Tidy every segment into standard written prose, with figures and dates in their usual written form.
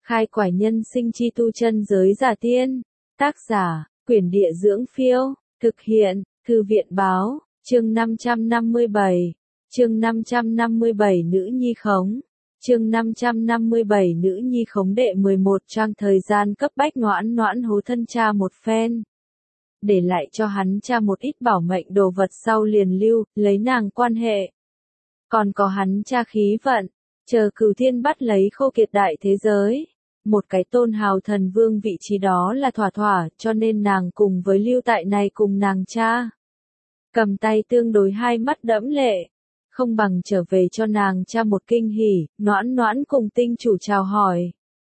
Khai quải nhân sinh chi tu chân giới giả tiên. Tác giả, Quyển Địa Dưỡng Phiêu. Thực hiện, Thư viện Báo. Chương 557. Chương 557 Nữ nhi khống. Chương 557 Nữ nhi khống đệ 11 trang thời gian cấp bách Noãn Noãn hố thân cha một phen. Để lại cho hắn cha một ít bảo mệnh đồ vật sau liền lưu, lấy nàng quan hệ. Còn có hắn cha khí vận, chờ Cửu Thiên bắt lấy Khô Kiệt đại thế giới. Một cái tôn hào thần vương vị trí đó là thỏa thỏa, cho nên nàng cùng với lưu tại này cùng nàng cha. Cầm tay tương đối hai mắt đẫm lệ. Không bằng trở về cho nàng cha một kinh hỉ, Noãn Noãn cùng tinh chủ chào hỏi.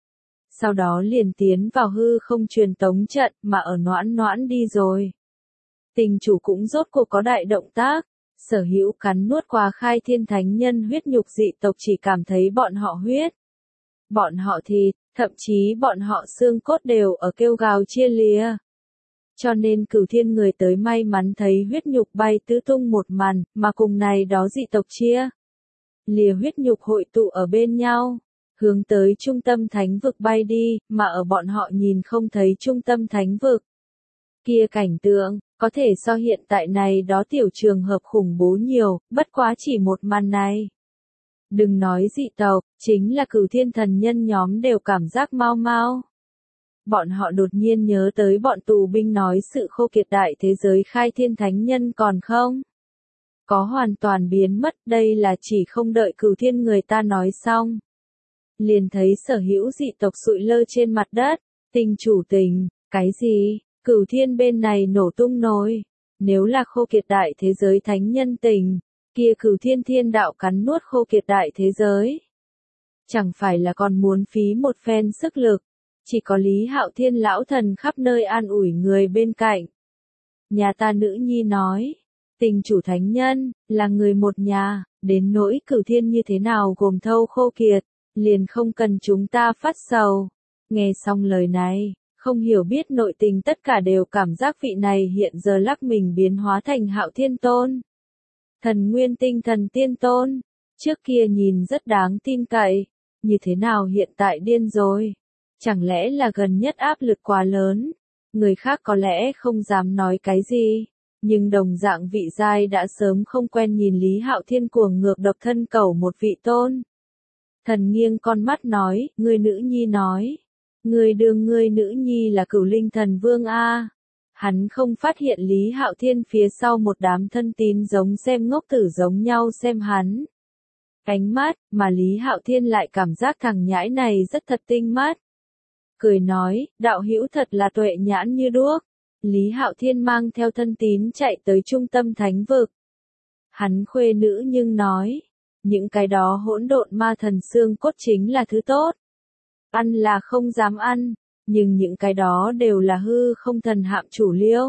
Sau đó liền tiến vào hư không truyền tống trận mà ở Noãn Noãn đi rồi. Tinh chủ cũng rốt cuộc có đại động tác, sở hữu cắn nuốt qua khai thiên thánh nhân huyết nhục dị tộc chỉ cảm thấy bọn họ huyết. Bọn họ thịt, thậm chí bọn họ xương cốt đều ở kêu gào chia lìa. Cho nên Cửu Thiên người tới may mắn thấy huyết nhục bay tứ tung một màn, mà cùng này đó dị tộc chia lìa huyết nhục hội tụ ở bên nhau, hướng tới trung tâm thánh vực bay đi, mà ở bọn họ nhìn không thấy trung tâm thánh vực. Kia cảnh tượng, có thể so hiện tại này đó tiểu trường hợp khủng bố nhiều, bất quá chỉ một màn này. Đừng nói dị tộc, chính là Cửu Thiên thần nhân nhóm đều cảm giác mau mau. Bọn họ đột nhiên nhớ tới bọn tù binh nói sự khô kiệt đại thế giới khai thiên thánh nhân còn không. Có hoàn toàn biến mất, đây là chỉ không đợi Cửu Thiên người ta nói xong. Liền thấy sở hữu dị tộc sụi lơ trên mặt đất, tinh chủ tình, cái gì, Cửu Thiên bên này nổ tung nồi. Nếu là khô kiệt đại thế giới thánh nhân tình, kia Cửu Thiên thiên đạo cắn nuốt khô kiệt đại thế giới. Chẳng phải là còn muốn phí một phen sức lực. Chỉ có Lý Hạo Thiên lão thần khắp nơi an ủi người bên cạnh. Nhà ta nữ nhi nói, tình chủ thánh nhân, là người một nhà, đến nỗi Cửu Thiên như thế nào gồm thâu khô kiệt, liền không cần chúng ta phát sầu. Nghe xong lời này, không hiểu biết nội tình tất cả đều cảm giác vị này hiện giờ lắc mình biến hóa thành Hạo Thiên Tôn. Thần Nguyên Tinh Thần Tiên Tôn, trước kia nhìn rất đáng tin cậy, như thế nào hiện tại điên rồi. Chẳng lẽ là gần nhất áp lực quá lớn, người khác có lẽ không dám nói cái gì, nhưng đồng dạng vị giai đã sớm không quen nhìn Lý Hạo Thiên cuồng ngược độc thân cầu một vị tôn. Thần nghiêng con mắt nói, người nữ nhi nói, người đương người nữ nhi là Cửu Linh Thần Vương a. Hắn không phát hiện Lý Hạo Thiên phía sau một đám thân tín giống xem ngốc tử giống nhau xem hắn. Ánh mắt, mà Lý Hạo Thiên lại cảm giác thằng nhãi này rất thật tinh mắt. Cười nói, đạo hữu thật là tuệ nhãn như đuốc. Lý Hạo Thiên mang theo thân tín chạy tới trung tâm thánh vực. Hắn khuê nữ nhưng nói, những cái đó hỗn độn ma thần xương cốt chính là thứ tốt. Ăn là không dám ăn, nhưng những cái đó đều là hư không thần hạm chủ liêu.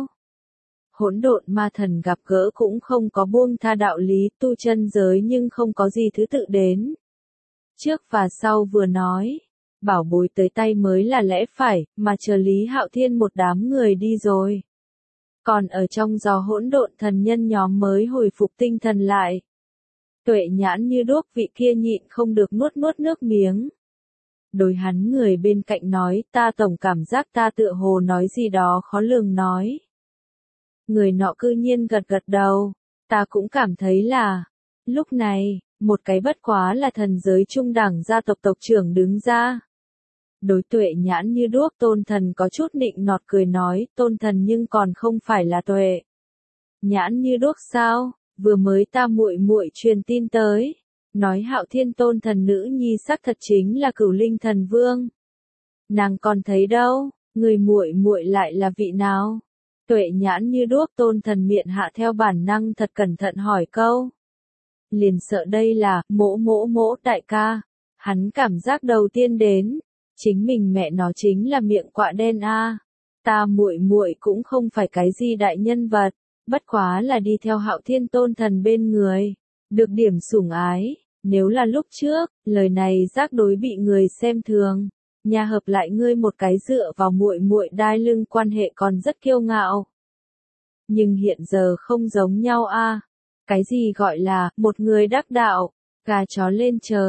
Hỗn độn ma thần gặp gỡ cũng không có buông tha đạo lý tu chân giới nhưng không có gì thứ tự đến. Trước và sau vừa nói. Bảo bối tới tay mới là lẽ phải, mà chờ Lý Hạo Thiên một đám người đi rồi. Còn ở trong gió hỗn độn thần nhân nhóm mới hồi phục tinh thần lại. Tuệ nhãn như đuốc vị kia nhịn không được nuốt nước miếng. Đối hắn người bên cạnh nói, ta tổng cảm giác ta tựa hồ nói gì đó khó lường nói. Người nọ cư nhiên gật đầu, ta cũng cảm thấy là, lúc này, một cái bất quá là thần giới trung đẳng gia tộc tộc trưởng đứng ra. Đối tuệ nhãn như đuốc tôn thần có chút nịnh nọt cười nói, tôn thần nhưng còn không phải là tuệ nhãn như đuốc sao, vừa mới ta muội truyền tin tới, nói Hạo Thiên tôn thần nữ nhi sắc thật chính là Cửu Linh Thần Vương. Nàng còn thấy đâu, người muội lại là vị nào? Tuệ nhãn như đuốc tôn thần miệng hạ theo bản năng thật cẩn thận hỏi câu. Liền sợ đây là, mỗ đại ca, hắn cảm giác đầu tiên đến. Chính mình mẹ nó chính là miệng quạ đen a. Ta muội cũng không phải cái gì đại nhân vật, bất quá là đi theo Hạo Thiên tôn thần bên người, được điểm sủng ái, nếu là lúc trước, lời này giác đối bị người xem thường, nhà hợp lại ngươi một cái dựa vào muội đai lưng quan hệ còn rất kiêu ngạo. Nhưng hiện giờ không giống nhau a. Cái gì gọi là một người đắc đạo, gà chó lên trời.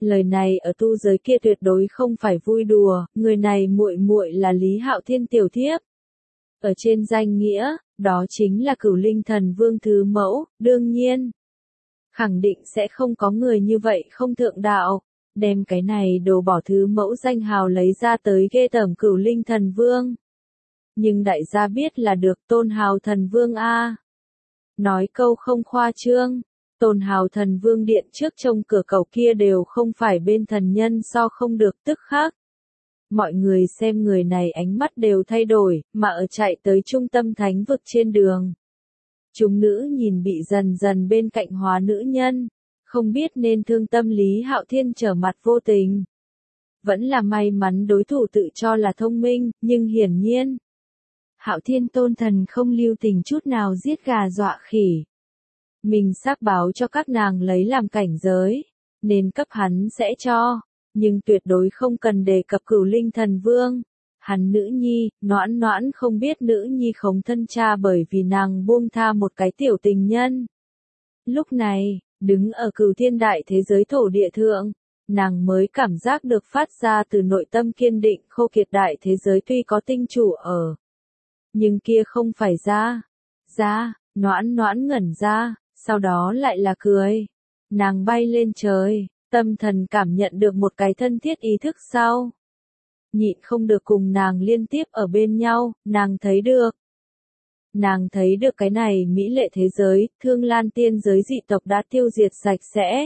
Lời này ở tu giới kia tuyệt đối không phải vui đùa, người này muội muội là Lý Hạo Thiên tiểu thiếp. Ở trên danh nghĩa, đó chính là Cửu Linh Thần Vương thứ mẫu, đương nhiên. Khẳng định sẽ không có người như vậy không thượng đạo, đem cái này đồ bỏ thứ mẫu danh hào lấy ra tới ghê tởm Cửu Linh Thần Vương. Nhưng đại gia biết là được tôn hào thần vương a. Nói câu không khoa trương, tôn hào thần vương điện trước trông cửa cầu kia đều không phải bên thần nhân so không được tức khắc. Mọi người xem người này ánh mắt đều thay đổi, mà ở chạy tới trung tâm thánh vực trên đường. Chúng nữ nhìn bị dần dần bên cạnh hóa nữ nhân, không biết nên thương tâm Lý Hạo Thiên trở mặt vô tình. Vẫn là may mắn đối thủ tự cho là thông minh, nhưng hiển nhiên. Hạo Thiên tôn thần không lưu tình chút nào giết gà dọa khỉ. Mình xác báo cho các nàng lấy làm cảnh giới, nên cấp hắn sẽ cho, nhưng tuyệt đối không cần đề cập Cửu Linh Thần Vương. Hắn nữ nhi, Noãn Noãn không biết nữ nhi khống thân cha bởi vì nàng buông tha một cái tiểu tình nhân. Lúc này, đứng ở Cửu Thiên đại thế giới thổ địa thượng, nàng mới cảm giác được phát ra từ nội tâm kiên định khô kiệt đại thế giới tuy có tinh chủ ở. Nhưng kia không phải ra. Noãn Noãn ngẩn ra, sau đó lại là cười. Nàng bay lên trời, tâm thần cảm nhận được một cái thân thiết ý thức sau. Nhịn không được cùng nàng liên tiếp ở bên nhau, nàng thấy được. Nàng thấy được cái này mỹ lệ thế giới, Thương Lan tiên giới dị tộc đã tiêu diệt sạch sẽ.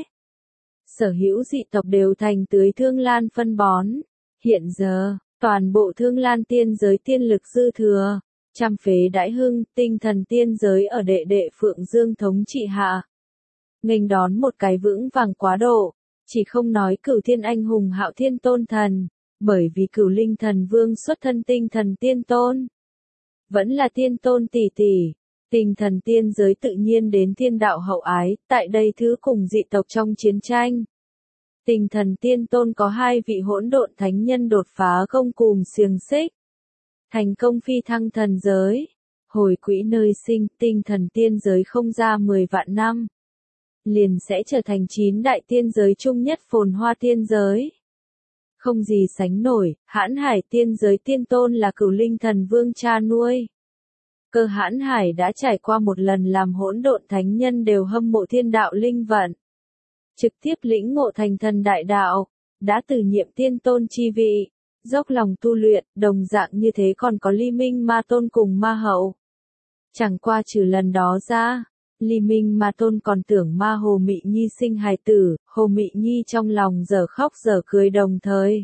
Sở hữu dị tộc đều thành tưới Thương Lan phân bón. Hiện giờ, toàn bộ Thương Lan tiên giới tiên lực dư thừa. Trăm phế đãi hưng, tinh thần tiên giới ở đệ đệ Phượng Dương thống trị hạ. Nghênh đón một cái vững vàng quá độ, chỉ không nói Cửu Thiên anh hùng Hạo Thiên tôn thần, bởi vì Cửu Linh Thần Vương xuất thân tinh thần tiên tôn. Vẫn là tiên tôn tỷ tỷ, tinh thần tiên giới tự nhiên đến thiên đạo hậu ái, tại đây thứ cùng dị tộc trong chiến tranh. Tinh thần tiên tôn có 2 vị hỗn độn thánh nhân đột phá gông cùm xiềng xích. Thành công phi thăng thần giới, hồi quỹ nơi sinh, tinh thần tiên giới không ra 10 vạn năm. Liền sẽ trở thành 9 đại tiên giới chung nhất phồn hoa tiên giới. Không gì sánh nổi, Hãn Hải tiên giới tiên tôn là Cửu Linh Thần Vương cha nuôi. Cơ Hãn Hải đã trải qua một lần làm hỗn độn thánh nhân đều hâm mộ thiên đạo linh vận. Trực tiếp lĩnh ngộ thành thần đại đạo, đã từ nhiệm tiên tôn chi vị. Dốc lòng tu luyện, đồng dạng như thế còn có Ly Minh Ma Tôn cùng Ma Hậu. Chẳng qua trừ lần đó ra, Ly Minh Ma Tôn còn tưởng Ma Hồ Mị Nhi sinh hài tử, Hồ Mị Nhi trong lòng giờ khóc giờ cười đồng thời.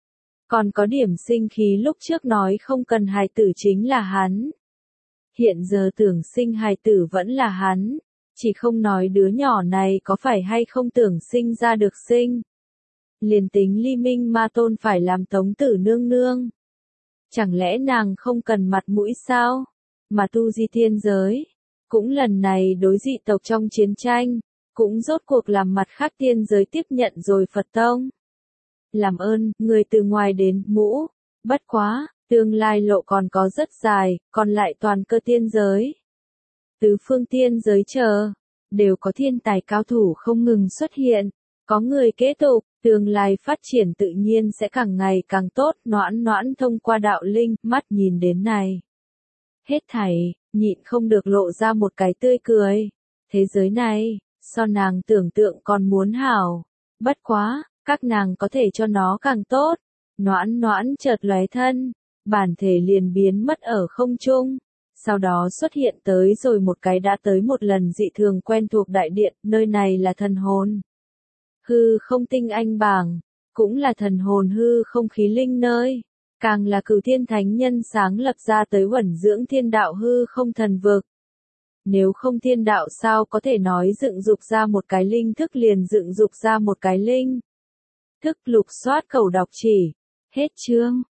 Còn có điểm sinh khí lúc trước nói không cần hài tử chính là hắn. Hiện giờ tưởng sinh hài tử vẫn là hắn, chỉ không nói đứa nhỏ này có phải hay không tưởng sinh ra được sinh. Liền tính Ly Minh Ma Tôn phải làm tống tử nương nương. Chẳng lẽ nàng không cần mặt mũi sao? Mà tu di thiên giới, cũng lần này đối dị tộc trong chiến tranh, cũng rốt cuộc làm mặt khác tiên giới tiếp nhận rồi Phật tông. Làm ơn, người từ ngoài đến mũ, bất quá, tương lai lộ còn có rất dài, còn lại toàn cơ tiên giới. Tứ phương tiên giới chờ, đều có thiên tài cao thủ không ngừng xuất hiện, có người kế tục. Tương lai phát triển tự nhiên sẽ càng ngày càng tốt, Noãn Noãn thông qua đạo linh, mắt nhìn đến này. Hết thảy, nhịn không được lộ ra một cái tươi cười. Thế giới này, so nàng tưởng tượng còn muốn hảo. Bất quá, các nàng có thể cho nó càng tốt. Noãn Noãn chợt lóe thân, bản thể liền biến mất ở không trung. Sau đó xuất hiện tới rồi một cái đã tới một lần dị thường quen thuộc đại điện, nơi này là thần hồn. Hư không tinh anh bảng, cũng là thần hồn hư không khí linh nơi, càng là Cửu Thiên thánh nhân sáng lập ra tới huẩn dưỡng thiên đạo hư không thần vực. Nếu không thiên đạo sao có thể nói dựng dục ra một cái linh thức liền dựng dục ra một cái linh. Thức lục soát cầu đọc chỉ. Hết chương.